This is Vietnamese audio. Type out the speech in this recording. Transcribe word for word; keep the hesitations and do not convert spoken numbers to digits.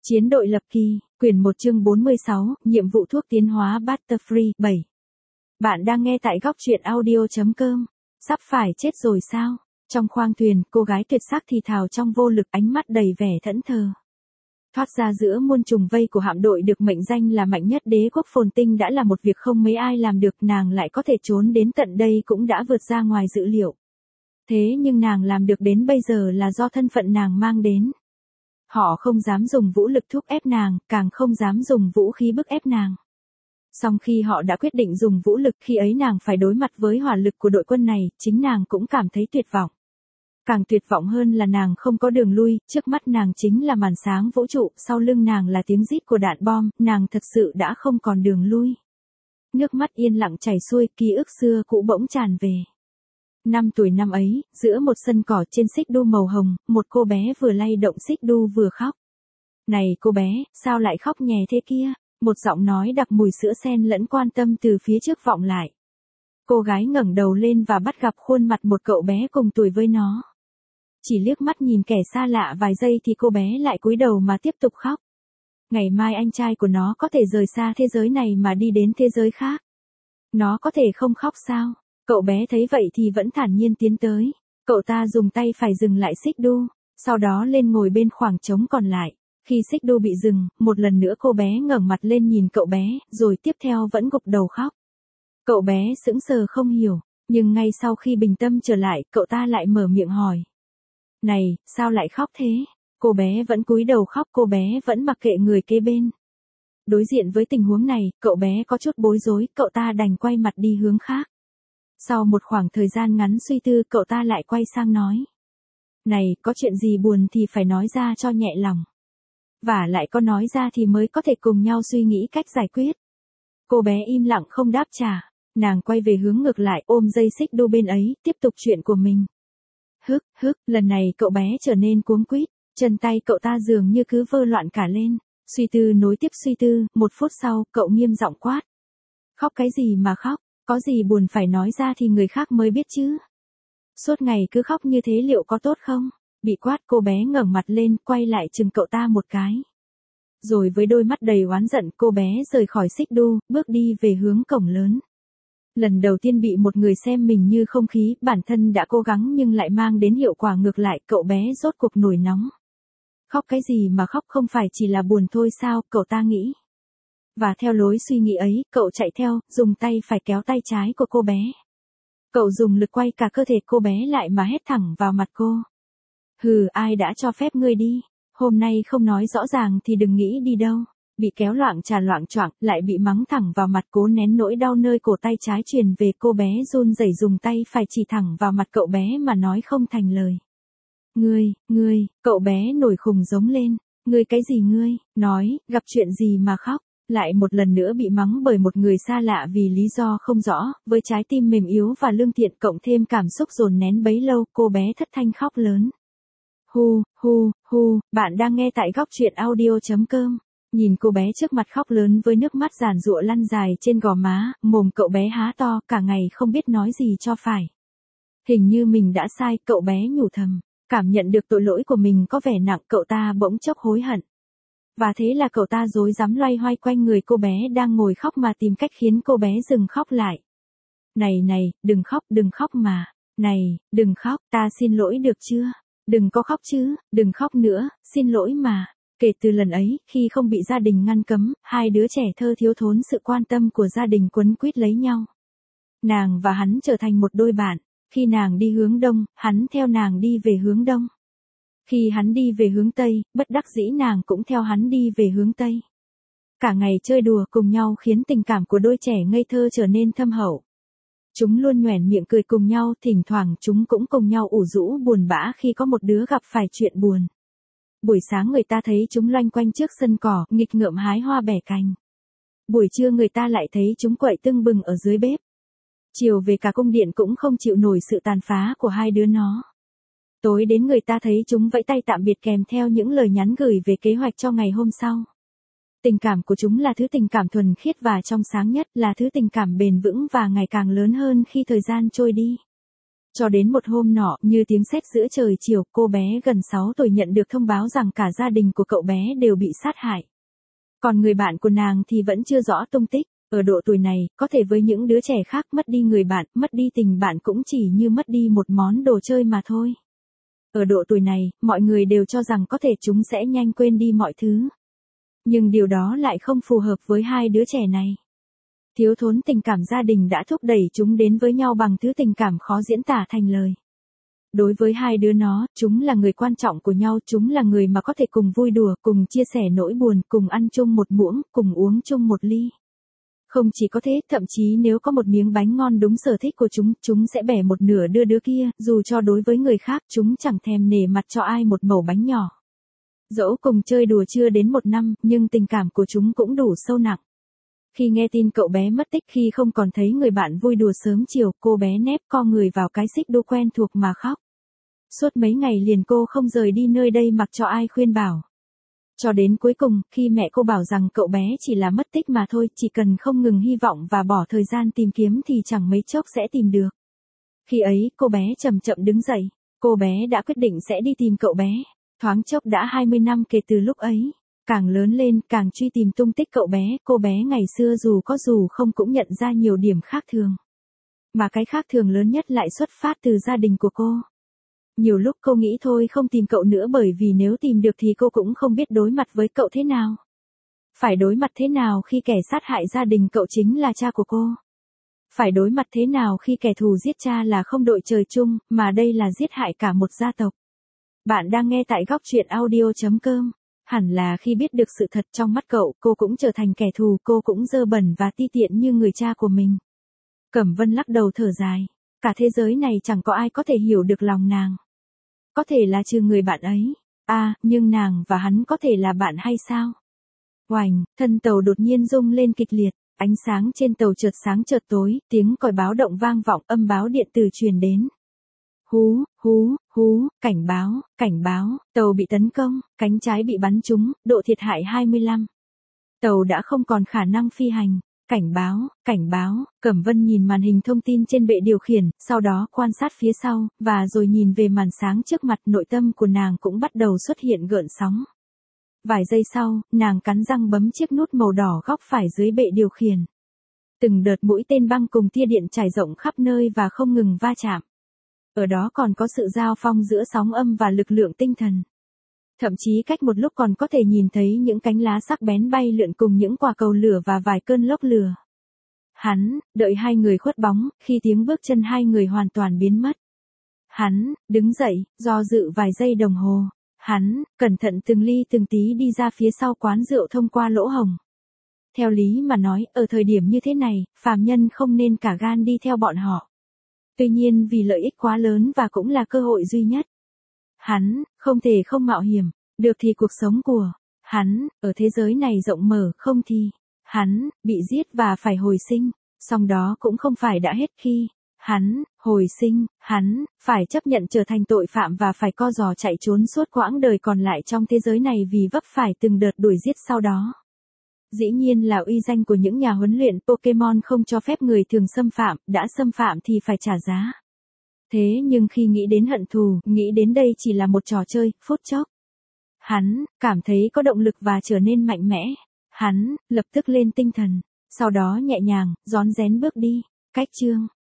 Chiến đội lập kỳ, quyển một chương bốn mươi sáu, nhiệm vụ thuốc tiến hóa Butterfree, bảy. Bạn đang nghe tại góc truyện audio chấm com. Sắp phải chết rồi sao? Trong khoang thuyền, cô gái tuyệt sắc thì thào trong vô lực, ánh mắt đầy vẻ thẫn thờ. Thoát ra giữa muôn trùng vây của hạm đội được mệnh danh là mạnh nhất đế quốc phồn tinh đã là một việc không mấy ai làm được, nàng lại có thể trốn đến tận đây cũng đã vượt ra ngoài dự liệu. Thế nhưng nàng làm được đến bây giờ là do thân phận nàng mang đến. Họ không dám dùng vũ lực thúc ép nàng, càng không dám dùng vũ khí bức ép nàng. Song khi họ đã quyết định dùng vũ lực, khi ấy nàng phải đối mặt với hỏa lực của đội quân này, chính nàng cũng cảm thấy tuyệt vọng. Càng tuyệt vọng hơn là nàng không có đường lui, trước mắt nàng chính là màn sáng vũ trụ, sau lưng nàng là tiếng rít của đạn bom, nàng thật sự đã không còn đường lui. Nước mắt yên lặng chảy xuôi, ký ức xưa cũ bỗng tràn về. Năm tuổi năm ấy, giữa một sân cỏ trên xích đu màu hồng, một cô bé vừa lay động xích đu vừa khóc. Này cô bé, sao lại khóc nhè thế kia? Một giọng nói đặc mùi sữa sen lẫn quan tâm từ phía trước vọng lại. Cô gái ngẩng đầu lên và bắt gặp khuôn mặt một cậu bé cùng tuổi với nó. Chỉ liếc mắt nhìn kẻ xa lạ vài giây thì cô bé lại cúi đầu mà tiếp tục khóc. Ngày mai anh trai của nó có thể rời xa thế giới này mà đi đến thế giới khác. Nó có thể không khóc sao? Cậu bé thấy vậy thì vẫn thản nhiên tiến tới. Cậu ta dùng tay phải dừng lại xích đu, sau đó lên ngồi bên khoảng trống còn lại. Khi xích đu bị dừng, một lần nữa cô bé ngẩng mặt lên nhìn cậu bé, rồi tiếp theo vẫn gục đầu khóc. Cậu bé sững sờ không hiểu, nhưng ngay sau khi bình tâm trở lại, cậu ta lại mở miệng hỏi. Này, sao lại khóc thế? Cô bé vẫn cúi đầu khóc, cô bé vẫn mặc kệ người kế bên. Đối diện với tình huống này, cậu bé có chút bối rối, cậu ta đành quay mặt đi hướng khác. Sau một khoảng thời gian ngắn suy tư, cậu ta lại quay sang nói. Này, có chuyện gì buồn thì phải nói ra cho nhẹ lòng. Và lại có nói ra thì mới có thể cùng nhau suy nghĩ cách giải quyết. Cô bé im lặng không đáp trả. Nàng quay về hướng ngược lại, ôm dây xích đu bên ấy, tiếp tục chuyện của mình. Hức, hức, lần này cậu bé trở nên cuống quýt, chân tay cậu ta dường như cứ vơ loạn cả lên. Suy tư nối tiếp suy tư, một phút sau, cậu nghiêm giọng quát. Khóc cái gì mà khóc? Có gì buồn phải nói ra thì người khác mới biết chứ. Suốt ngày cứ khóc như thế liệu có tốt không? Bị quát, cô bé ngẩng mặt lên, quay lại chừng cậu ta một cái. Rồi với đôi mắt đầy oán giận, cô bé rời khỏi xích đu, bước đi về hướng cổng lớn. Lần đầu tiên bị một người xem mình như không khí, bản thân đã cố gắng nhưng lại mang đến hiệu quả ngược lại, cậu bé rốt cuộc nổi nóng. Khóc cái gì mà khóc, không phải chỉ là buồn thôi sao, cậu ta nghĩ. Và theo lối suy nghĩ ấy, cậu chạy theo, dùng tay phải kéo tay trái của cô bé. Cậu dùng lực quay cả cơ thể cô bé lại mà hét thẳng vào mặt cô. Hừ, ai đã cho phép ngươi đi? Hôm nay không nói rõ ràng thì đừng nghĩ đi đâu. Bị kéo loạng trà loạng choạng, lại bị mắng thẳng vào mặt, cố nén nỗi đau nơi cổ tay trái truyền về, cô bé run rẩy dùng tay phải chỉ thẳng vào mặt cậu bé mà nói không thành lời. Ngươi, ngươi, cậu bé nổi khùng giống lên. Ngươi cái gì ngươi? Nói, gặp chuyện gì mà khóc? Lại một lần nữa bị mắng bởi một người xa lạ vì lý do không rõ, với trái tim mềm yếu và lương thiện cộng thêm cảm xúc dồn nén bấy lâu, cô bé thất thanh khóc lớn. Hu, hu, hu, bạn đang nghe tại góc truyện audio chấm com. Nhìn cô bé trước mặt khóc lớn với nước mắt giàn giụa lăn dài trên gò má, mồm cậu bé há to, cả ngày không biết nói gì cho phải. Hình như mình đã sai, cậu bé nhủ thầm. Cảm nhận được tội lỗi của mình có vẻ nặng, cậu ta bỗng chốc hối hận. Và thế là cậu ta rối rắm loay hoay quanh người cô bé đang ngồi khóc mà tìm cách khiến cô bé dừng khóc lại. Này này, đừng khóc, đừng khóc mà. Này, đừng khóc, ta xin lỗi được chưa? Đừng có khóc chứ, đừng khóc nữa, xin lỗi mà. Kể từ lần ấy, khi không bị gia đình ngăn cấm, hai đứa trẻ thơ thiếu thốn sự quan tâm của gia đình quấn quýt lấy nhau. Nàng và hắn trở thành một đôi bạn. Khi nàng đi hướng đông, hắn theo nàng đi về hướng đông. Khi hắn đi về hướng Tây, bất đắc dĩ nàng cũng theo hắn đi về hướng Tây. Cả ngày chơi đùa cùng nhau khiến tình cảm của đôi trẻ ngây thơ trở nên thâm hậu. Chúng luôn nhoẻn miệng cười cùng nhau, thỉnh thoảng chúng cũng cùng nhau ủ rũ buồn bã khi có một đứa gặp phải chuyện buồn. Buổi sáng người ta thấy chúng loanh quanh trước sân cỏ, nghịch ngợm hái hoa bẻ cành. Buổi trưa người ta lại thấy chúng quậy tưng bừng ở dưới bếp. Chiều về cả cung điện cũng không chịu nổi sự tàn phá của hai đứa nó. Tối đến người ta thấy chúng vẫy tay tạm biệt kèm theo những lời nhắn gửi về kế hoạch cho ngày hôm sau. Tình cảm của chúng là thứ tình cảm thuần khiết và trong sáng nhất, là thứ tình cảm bền vững và ngày càng lớn hơn khi thời gian trôi đi. Cho đến một hôm nọ, như tiếng sét giữa trời chiều, cô bé gần sáu tuổi nhận được thông báo rằng cả gia đình của cậu bé đều bị sát hại. Còn người bạn của nàng thì vẫn chưa rõ tung tích. Ở độ tuổi này, có thể với những đứa trẻ khác mất đi người bạn, mất đi tình bạn cũng chỉ như mất đi một món đồ chơi mà thôi. Ở độ tuổi này, mọi người đều cho rằng có thể chúng sẽ nhanh quên đi mọi thứ. Nhưng điều đó lại không phù hợp với hai đứa trẻ này. Thiếu thốn tình cảm gia đình đã thúc đẩy chúng đến với nhau bằng thứ tình cảm khó diễn tả thành lời. Đối với hai đứa nó, chúng là người quan trọng của nhau, chúng là người mà có thể cùng vui đùa, cùng chia sẻ nỗi buồn, cùng ăn chung một muỗng, cùng uống chung một ly. Không chỉ có thế, thậm chí nếu có một miếng bánh ngon đúng sở thích của chúng, chúng sẽ bẻ một nửa đưa đứa kia, dù cho đối với người khác, chúng chẳng thèm nể mặt cho ai một mẩu bánh nhỏ. Dẫu cùng chơi đùa chưa đến một năm, nhưng tình cảm của chúng cũng đủ sâu nặng. Khi nghe tin cậu bé mất tích, khi không còn thấy người bạn vui đùa sớm chiều, cô bé nép co người vào cái xích đu quen thuộc mà khóc. Suốt mấy ngày liền cô không rời đi nơi đây mặc cho ai khuyên bảo. Cho đến cuối cùng, khi mẹ cô bảo rằng cậu bé chỉ là mất tích mà thôi, chỉ cần không ngừng hy vọng và bỏ thời gian tìm kiếm thì chẳng mấy chốc sẽ tìm được. Khi ấy, cô bé chậm chậm đứng dậy, cô bé đã quyết định sẽ đi tìm cậu bé. Thoáng chốc đã hai mươi năm kể từ lúc ấy. Càng lớn lên, càng truy tìm tung tích cậu bé, cô bé ngày xưa dù có dù không cũng nhận ra nhiều điểm khác thường. Mà cái khác thường lớn nhất lại xuất phát từ gia đình của cô. Nhiều lúc cô nghĩ thôi không tìm cậu nữa bởi vì nếu tìm được thì cô cũng không biết đối mặt với cậu thế nào. Phải đối mặt thế nào khi kẻ sát hại gia đình cậu chính là cha của cô. Phải đối mặt thế nào khi kẻ thù giết cha là không đội trời chung, mà đây là giết hại cả một gia tộc. Bạn đang nghe tại góc truyện audio chấm com. Hẳn là khi biết được sự thật trong mắt cậu, cô cũng trở thành kẻ thù, cô cũng dơ bẩn và ti tiện như người cha của mình. Cẩm Vân lắc đầu thở dài. Cả thế giới này chẳng có ai có thể hiểu được lòng nàng. Có thể là trừ người bạn ấy. À, nhưng nàng và hắn có thể là bạn hay sao? Oành, thân tàu đột nhiên rung lên kịch liệt. Ánh sáng trên tàu chợt sáng chợt tối, tiếng còi báo động vang vọng, âm báo điện tử truyền đến. Hú, hú, hú, cảnh báo, cảnh báo, tàu bị tấn công, cánh trái bị bắn trúng, độ thiệt hại hai mươi lăm. Tàu đã không còn khả năng phi hành. Cảnh báo, cảnh báo, Cẩm Vân nhìn màn hình thông tin trên bệ điều khiển, sau đó quan sát phía sau, và rồi nhìn về màn sáng trước mặt, nội tâm của nàng cũng bắt đầu xuất hiện gợn sóng. Vài giây sau, nàng cắn răng bấm chiếc nút màu đỏ góc phải dưới bệ điều khiển. Từng đợt mũi tên băng cùng tia điện trải rộng khắp nơi và không ngừng va chạm. Ở đó còn có sự giao phong giữa sóng âm và lực lượng tinh thần. Thậm chí cách một lúc còn có thể nhìn thấy những cánh lá sắc bén bay lượn cùng những quả cầu lửa và vài cơn lốc lửa. Hắn, đợi hai người khuất bóng, khi tiếng bước chân hai người hoàn toàn biến mất. Hắn, đứng dậy, do dự vài giây đồng hồ. Hắn, cẩn thận từng ly từng tí đi ra phía sau quán rượu thông qua lỗ hổng. Theo lý mà nói, ở thời điểm như thế này, phàm nhân không nên cả gan đi theo bọn họ. Tuy nhiên vì lợi ích quá lớn và cũng là cơ hội duy nhất. Hắn, không thể không mạo hiểm, được thì cuộc sống của hắn, ở thế giới này rộng mở, không thì hắn, bị giết và phải hồi sinh, song đó cũng không phải đã hết khi hắn, hồi sinh, hắn, phải chấp nhận trở thành tội phạm và phải co giò chạy trốn suốt quãng đời còn lại trong thế giới này vì vấp phải từng đợt đuổi giết sau đó. Dĩ nhiên là uy danh của những nhà huấn luyện Pokemon không cho phép người thường xâm phạm, đã xâm phạm thì phải trả giá. Thế nhưng khi nghĩ đến hận thù, nghĩ đến đây chỉ là một trò chơi, phút chốc. Hắn, cảm thấy có động lực và trở nên mạnh mẽ. Hắn, lập tức lên tinh thần. Sau đó nhẹ nhàng, rón rén bước đi. Cách chương.